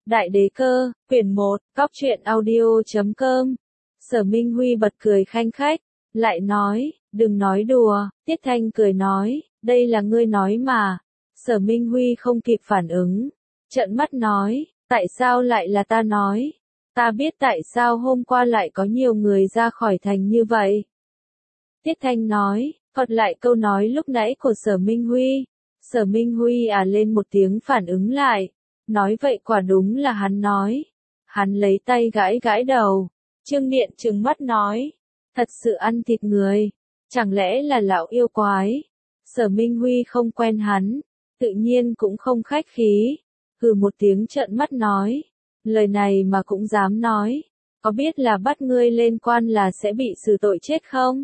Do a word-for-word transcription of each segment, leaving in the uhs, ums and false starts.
Đại đế cơ, quyển một, góc truyện audio chấm com. Sở Minh Huy bật cười khanh khách, lại nói, đừng nói đùa, Tiết Thanh cười nói, đây là ngươi nói mà. Sở Minh Huy không kịp phản ứng, trợn mắt nói, tại sao lại là ta nói? Ta biết tại sao hôm qua lại có nhiều người ra khỏi thành như vậy. Tiết Thanh nói, thuật lại câu nói lúc nãy của Sở Minh Huy. Sở Minh Huy à lên một tiếng phản ứng lại, nói vậy quả đúng là hắn nói. Hắn lấy tay gãi gãi đầu, Trương Điện trừng mắt nói, thật sự ăn thịt người, chẳng lẽ là lão yêu quái. Sở Minh Huy không quen hắn, tự nhiên cũng không khách khí, hừ một tiếng trợn mắt nói, lời này mà cũng dám nói, có biết là bắt ngươi lên quan là sẽ bị xử tội chết không?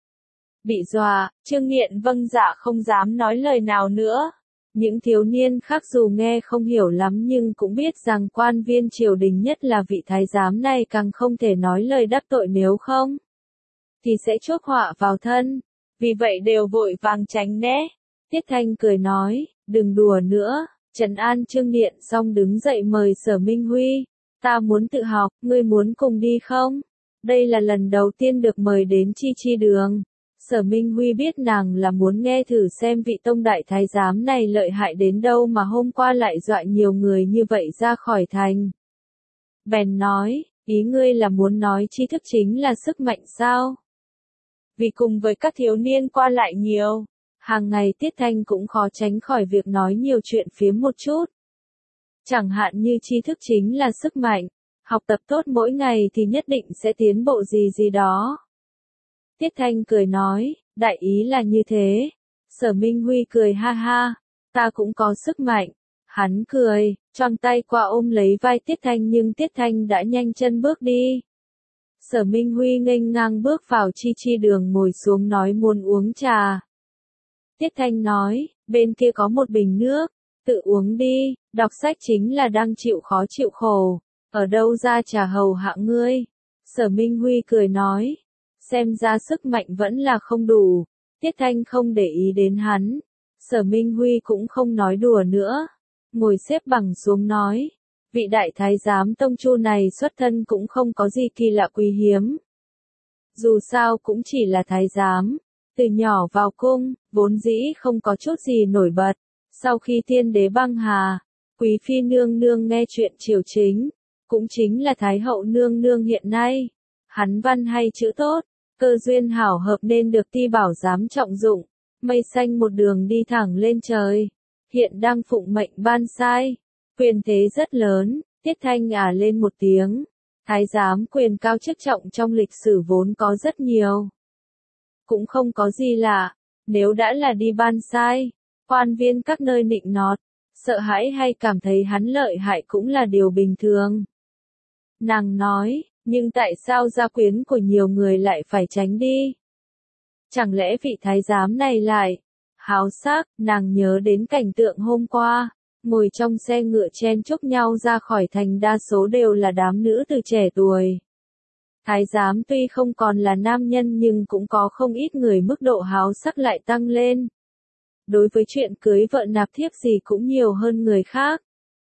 Bị dọa, Trương Nghiện vâng dạ không dám nói lời nào nữa. Những thiếu niên khác dù nghe không hiểu lắm nhưng cũng biết rằng quan viên triều đình nhất là vị thái giám này càng không thể nói lời đắc tội, nếu không thì sẽ chuốc họa vào thân. Vì vậy đều vội vàng tránh né. Tiết Thanh cười nói, đừng đùa nữa. Trần An Trương Điện xong đứng dậy mời Sở Minh Huy. Ta muốn tự học, ngươi muốn cùng đi không? Đây là lần đầu tiên được mời đến Chi Chi Đường. Sở Minh Huy biết nàng là muốn nghe thử xem vị tông đại thái giám này lợi hại đến đâu mà hôm qua lại dọa nhiều người như vậy ra khỏi thành. Bèn nói, ý ngươi là muốn nói tri thức chính là sức mạnh sao? Vì cùng với các thiếu niên qua lại nhiều, hàng ngày Tiết Thanh cũng khó tránh khỏi việc nói nhiều chuyện phiếm một chút. Chẳng hạn như tri thức chính là sức mạnh, học tập tốt mỗi ngày thì nhất định sẽ tiến bộ gì gì đó. Tiết Thanh cười nói, đại ý là như thế. Sở Minh Huy cười ha ha, ta cũng có sức mạnh. Hắn cười, choàng tay qua ôm lấy vai Tiết Thanh nhưng Tiết Thanh đã nhanh chân bước đi. Sở Minh Huy nghênh ngang bước vào Chi Chi Đường ngồi xuống nói muốn uống trà. Tiết Thanh nói, bên kia có một bình nước, tự uống đi, đọc sách chính là đang chịu khó chịu khổ, ở đâu ra trà hầu hạ ngươi. Sở Minh Huy cười nói, xem ra sức mạnh vẫn là không đủ. Tiết Thanh không để ý đến hắn. Sở Minh Huy cũng không nói đùa nữa. Ngồi xếp bằng xuống nói. Vị đại thái giám Tông Chu này xuất thân cũng không có gì kỳ lạ quý hiếm. Dù sao cũng chỉ là thái giám. Từ nhỏ vào cung, vốn dĩ không có chút gì nổi bật. Sau khi thiên đế băng hà, quý phi nương nương nghe chuyện triều chính. Cũng chính là thái hậu nương nương hiện nay. Hắn văn hay chữ tốt. Cơ duyên hảo hợp nên được Ti Bảo giám trọng dụng, mây xanh một đường đi thẳng lên trời, hiện đang phụng mệnh ban sai, quyền thế rất lớn. Tiết Thanh à lên một tiếng, thái giám quyền cao chức trọng trong lịch sử vốn có rất nhiều, cũng không có gì lạ, nếu đã là đi ban sai, quan viên các nơi nịnh nọt, sợ hãi hay cảm thấy hắn lợi hại cũng là điều bình thường. Nàng nói, nhưng tại sao gia quyến của nhiều người lại phải tránh đi? Chẳng lẽ vị thái giám này lại háo sắc? Nàng nhớ đến cảnh tượng hôm qua, ngồi trong xe ngựa chen chúc nhau ra khỏi thành, đa số đều là đám nữ từ trẻ tuổi. Thái giám tuy không còn là nam nhân nhưng cũng có không ít người mức độ háo sắc lại tăng lên. Đối với chuyện cưới vợ nạp thiếp gì cũng nhiều hơn người khác.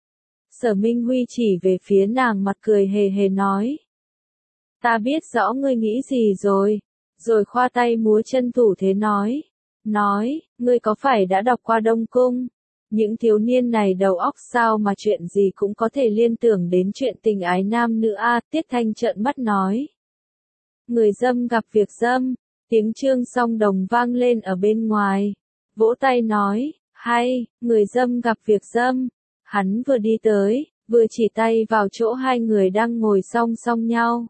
Sở Minh Huy chỉ về phía nàng mặt cười hề hề nói. Ta biết rõ ngươi nghĩ gì rồi. Rồi khoa tay múa chân thủ thế nói. Nói, ngươi có phải đã đọc qua Đông Cung? Những thiếu niên này đầu óc sao mà chuyện gì cũng có thể liên tưởng đến chuyện tình ái nam nữ a. À, Tiết Thanh trợn mắt nói. Người dâm gặp việc dâm. Tiếng Trương Song Đồng vang lên ở bên ngoài. Vỗ tay nói, hay, người dâm gặp việc dâm. Hắn vừa đi tới, vừa chỉ tay vào chỗ hai người đang ngồi song song nhau.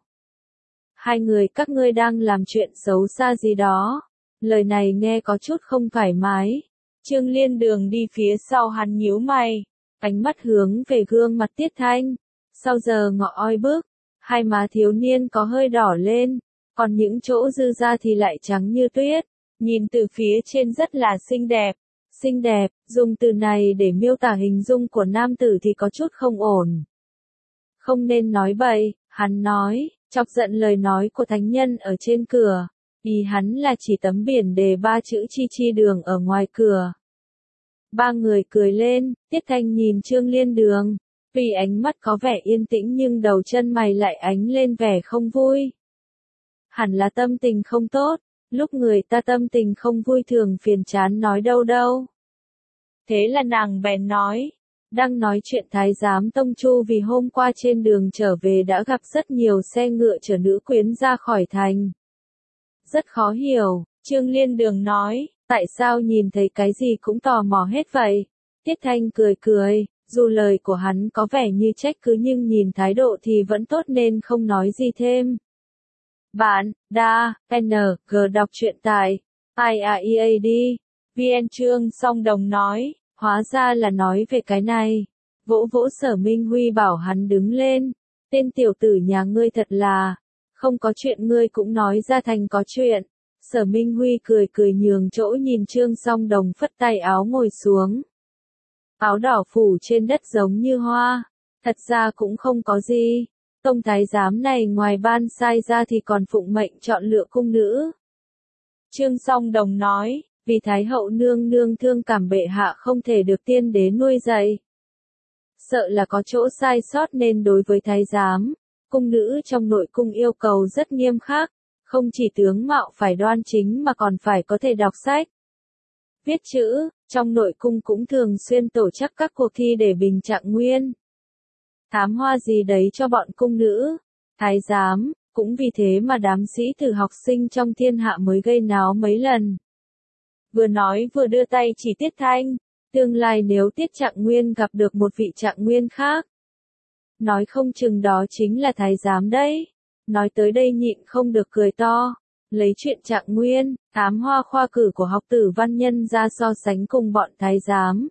Hai người các ngươi đang làm chuyện xấu xa gì đó. Lời này nghe có chút không thoải mái. Trương Liên Đường đi phía sau hắn nhíu mày, ánh mắt hướng về gương mặt Tiết Thanh. Sau giờ ngọ oi bức, hai má thiếu niên có hơi đỏ lên, còn những chỗ dư ra thì lại trắng như tuyết. Nhìn từ phía trên rất là xinh đẹp. Xinh đẹp, dùng từ này để miêu tả hình dung của nam tử thì có chút không ổn. Không nên nói bậy, hắn nói, chọc giận lời nói của thánh nhân ở trên cửa. Ý hắn là chỉ tấm biển đề ba chữ Chi Chi Đường ở ngoài cửa. Ba người cười lên, Tiết Thanh nhìn Trương Liên Đường. Vì ánh mắt có vẻ yên tĩnh nhưng đầu chân mày lại ánh lên vẻ không vui. Hẳn là tâm tình không tốt, lúc người ta tâm tình không vui thường phiền chán nói đâu đâu. Thế là nàng bèn nói, đang nói chuyện thái giám Tông Chu vì hôm qua trên đường trở về đã gặp rất nhiều xe ngựa chở nữ quyến ra khỏi thành. Rất khó hiểu, Trương Liên Đường nói, tại sao nhìn thấy cái gì cũng tò mò hết vậy? Tiết Thanh cười cười, dù lời của hắn có vẻ như trách cứ nhưng nhìn thái độ thì vẫn tốt nên không nói gì thêm. Bạn, đa, N, G đọc truyện tại i a e a d vê en. Trương Song Đồng nói, hóa ra là nói về cái này. Vỗ vỗ Sở Minh Huy bảo hắn đứng lên. Tên tiểu tử nhà ngươi thật là, không có chuyện ngươi cũng nói ra thành có chuyện. Sở Minh Huy cười cười nhường chỗ nhìn Trương Song Đồng phất tay áo ngồi xuống. Áo đỏ phủ trên đất giống như hoa. Thật ra cũng không có gì. Tông thái giám này ngoài ban sai ra thì còn phụng mệnh chọn lựa cung nữ. Trương Song Đồng nói, vì Thái hậu nương nương thương cảm bệ hạ không thể được tiên đế nuôi dạy. Sợ là có chỗ sai sót nên đối với thái giám, cung nữ trong nội cung yêu cầu rất nghiêm khắc, không chỉ tướng mạo phải đoan chính mà còn phải có thể đọc sách, viết chữ. Trong nội cung cũng thường xuyên tổ chức các cuộc thi để bình trạng nguyên, thám hoa gì đấy cho bọn cung nữ, thái giám. Cũng vì thế mà đám sĩ tử học sinh trong thiên hạ mới gây náo mấy lần. Vừa nói vừa đưa tay chỉ Tiết Thanh, tương lai nếu Tiết Trạng Nguyên gặp được một vị Trạng Nguyên khác, nói không chừng đó chính là thái giám đấy. Nói tới đây nhịn không được cười to, lấy chuyện Trạng Nguyên, thám hoa khoa cử của học tử văn nhân ra so sánh cùng bọn thái giám.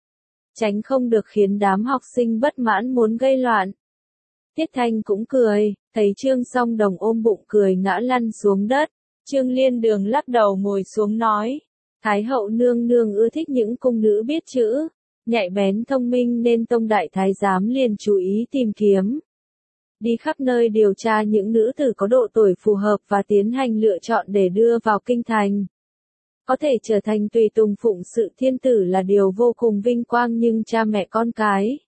Tránh không được khiến đám học sinh bất mãn muốn gây loạn. Tiết Thanh cũng cười, thấy Trương Song Đồng ôm bụng cười ngã lăn xuống đất. Trương Liên Đường lắc đầu ngồi xuống nói, Thái hậu nương nương ưa thích những cung nữ biết chữ, nhạy bén thông minh nên tông đại thái giám liền chú ý tìm kiếm. Đi khắp nơi điều tra những nữ tử có độ tuổi phù hợp và tiến hành lựa chọn để đưa vào kinh thành. Có thể trở thành tùy tùng phụng sự thiên tử là điều vô cùng vinh quang nhưng cha mẹ con cái.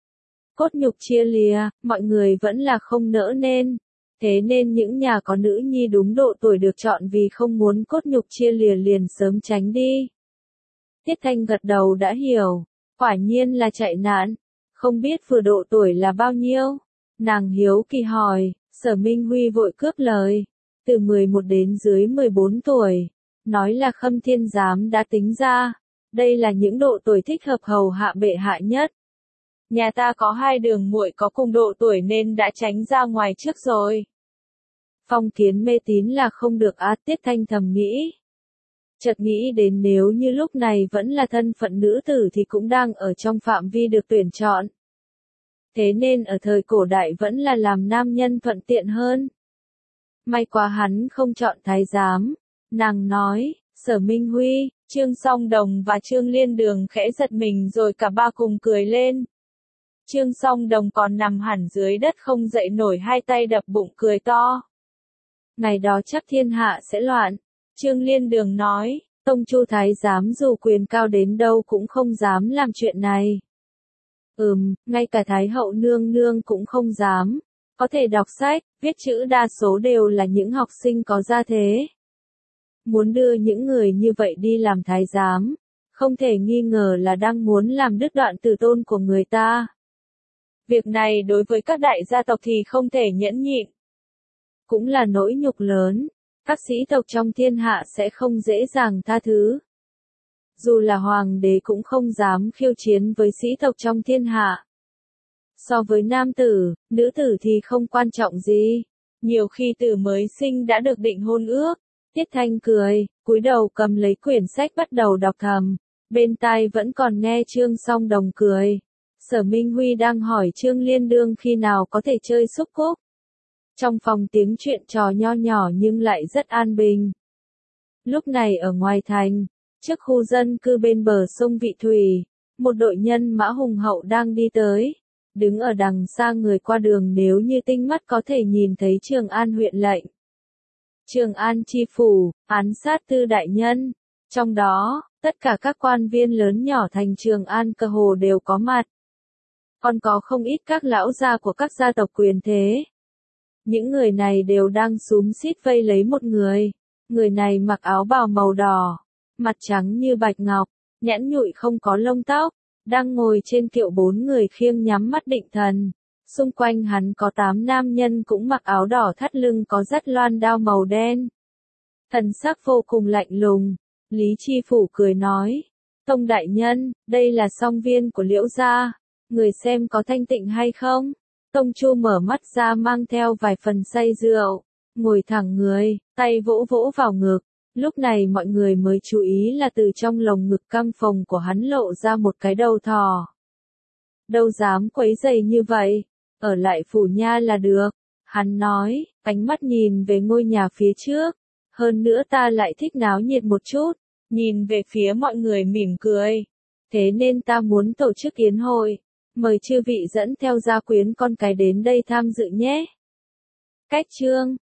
Cốt nhục chia lìa, mọi người vẫn là không nỡ nên. Thế nên những nhà có nữ nhi đúng độ tuổi được chọn vì không muốn cốt nhục chia lìa liền sớm tránh đi. Tiết Thanh gật đầu đã hiểu, quả nhiên là chạy nạn, không biết vừa độ tuổi là bao nhiêu. Nàng hiếu kỳ hỏi, Sở Minh Huy vội cướp lời, từ mười một đến dưới mười bốn tuổi, nói là Khâm Thiên Giám đã tính ra, đây là những độ tuổi thích hợp hầu hạ bệ hạ nhất. Nhà ta có hai đường muội có cùng độ tuổi nên đã tránh ra ngoài trước rồi. Phong kiến mê tín là không được á, Tiết Thanh thầm nghĩ. Chợt nghĩ đến nếu như lúc này vẫn là thân phận nữ tử thì cũng đang ở trong phạm vi được tuyển chọn. Thế nên ở thời cổ đại vẫn là làm nam nhân thuận tiện hơn. May quá hắn không chọn thái giám. Nàng nói, Sở Minh Huy, Trương Song Đồng và Trương Liên Đường khẽ giật mình rồi cả ba cùng cười lên. Trương Song Đồng còn nằm hẳn dưới đất không dậy nổi, hai tay đập bụng cười to. Ngày đó chắc thiên hạ sẽ loạn. Trương Liên Đường nói, Tông Chu thái giám dù quyền cao đến đâu cũng không dám làm chuyện này. Ừm, ngay cả Thái hậu nương nương cũng không dám. Có thể đọc sách, viết chữ đa số đều là những học sinh có gia thế. Muốn đưa những người như vậy đi làm thái giám, không thể nghi ngờ là đang muốn làm đứt đoạn tử tôn của người ta. Việc này đối với các đại gia tộc thì không thể nhẫn nhịn. Cũng là nỗi nhục lớn, các sĩ tộc trong thiên hạ sẽ không dễ dàng tha thứ. Dù là hoàng đế cũng không dám khiêu chiến với sĩ tộc trong thiên hạ. So với nam tử, nữ tử thì không quan trọng gì. Nhiều khi từ mới sinh đã được định hôn ước. Tiết Thanh cười, cúi đầu cầm lấy quyển sách bắt đầu đọc thầm. Bên tai vẫn còn nghe Trương Song Đồng cười. Sở Minh Huy đang hỏi Trương Liên Đương khi nào có thể chơi xúc cúc. Trong phòng tiếng chuyện trò nho nhỏ nhưng lại rất an bình. Lúc này ở ngoài thành, trước khu dân cư bên bờ sông Vị Thủy, một đội nhân mã hùng hậu đang đi tới. Đứng ở đằng xa người qua đường nếu như tinh mắt có thể nhìn thấy Trường An huyện lệnh. Trường An chi phủ, án sát tư đại nhân. Trong đó, tất cả các quan viên lớn nhỏ thành Trường An cơ hồ đều có mặt. còn có không ít các lão gia của các gia tộc quyền thế. Những người này đều đang xúm xít vây lấy một người. Người này mặc áo bào màu đỏ, mặt trắng như bạch ngọc, nhẵn nhụi không có lông tóc, đang ngồi trên kiệu bốn người khiêng nhắm mắt định thần. Xung quanh hắn có tám nam nhân cũng mặc áo đỏ thắt lưng có dắt loan đao màu đen. Thần sắc vô cùng lạnh lùng, Lý Chi Phủ cười nói, Tông đại nhân, đây là song viên của Liễu gia, người xem có thanh tịnh hay không? Tông Chu mở mắt ra mang theo vài phần say rượu, ngồi thẳng người, tay vỗ vỗ vào ngực. Lúc này mọi người mới chú ý là từ trong lồng ngực căng phồng của hắn lộ ra một cái đầu thỏ. Đâu dám quấy rầy như vậy, ở lại phủ nha là được. Hắn nói, ánh mắt nhìn về ngôi nhà phía trước. Hơn nữa ta lại thích náo nhiệt một chút, nhìn về phía mọi người mỉm cười. Thế nên ta muốn tổ chức yến hội, mời chư vị dẫn theo gia quyến con cái đến đây tham dự nhé. Cách chương